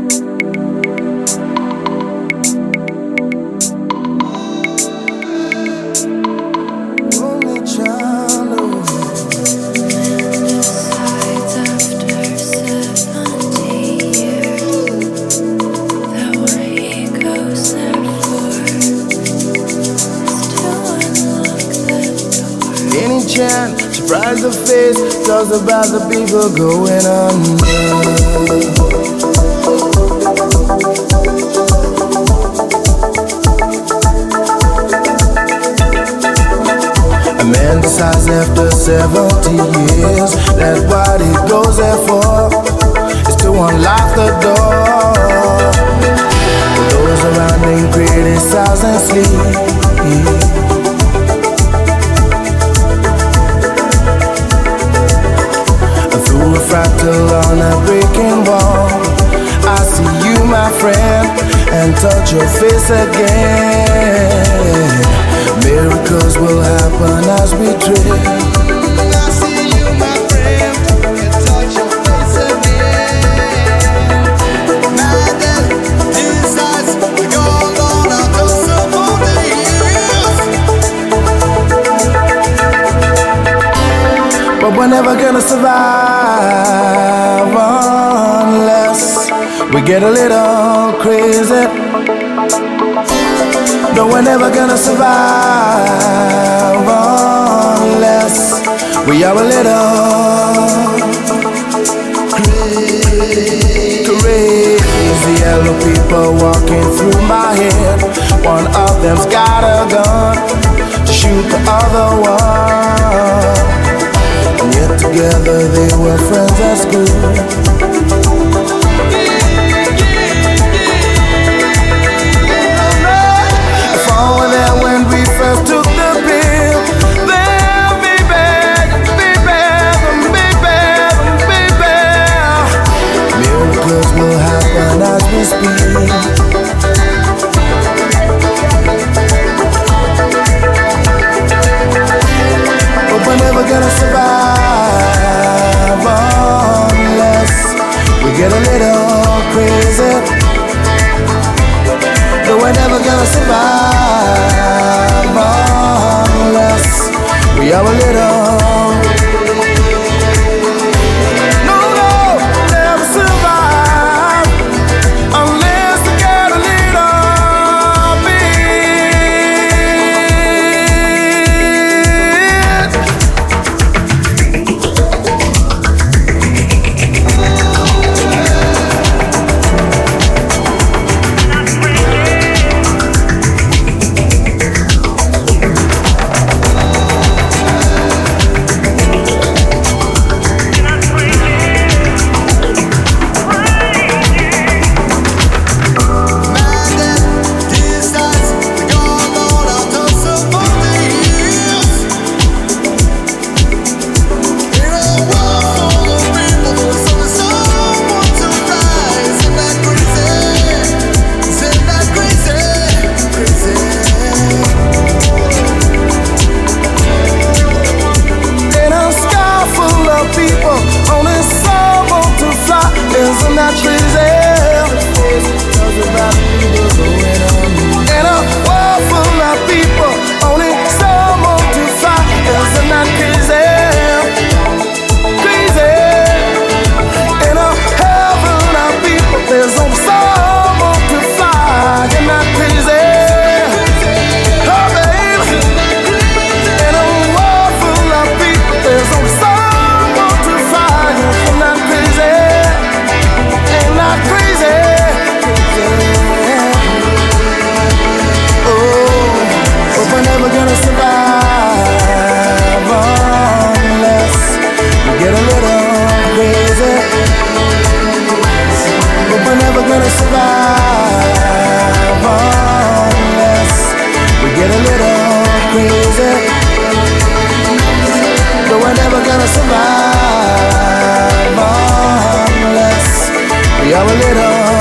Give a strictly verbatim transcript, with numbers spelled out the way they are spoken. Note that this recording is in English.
Surprise the face, tells about the people going under. A man decides after seventy years that what he goes there for is to unlock the door. Those around him criticize and sleep. Through a fractal on a breaking wall, I see you, my friend, and touch your face again. Miracles will happen as we drift. I see you, my friend, and touch your face again. Now that these eyes are gone on after some more years, but we're never gonna survive unless we get a little crazy. No, we're never gonna survive unless we are a little crazy. Crazy yellow people walking through my head. One of them's got a gun to shoot the other one. And yet together they were friends at school. If I were there when we first took the pill, then be bad, be bad, be bad, be bad. Miracles will happen as we speak. But we're never gonna survive unless we get a little crazy. No, we're never gonna survive unless we are a little. No, no, never survive unless we get a little bit. Isn't that crazy? In a world full of people, only someone to fly. Isn't that crazy? Crazy. In a heaven of people, there's only someone to fly. Isn't that crazy? Oh, baby. In a world full of people, there's only someone to fly. Isn't that crazy? Not crazy, oh, but we're never gonna survive unless we get a little crazy. But we're never gonna survive unless we get a little crazy. But we're never gonna survive unless we are a little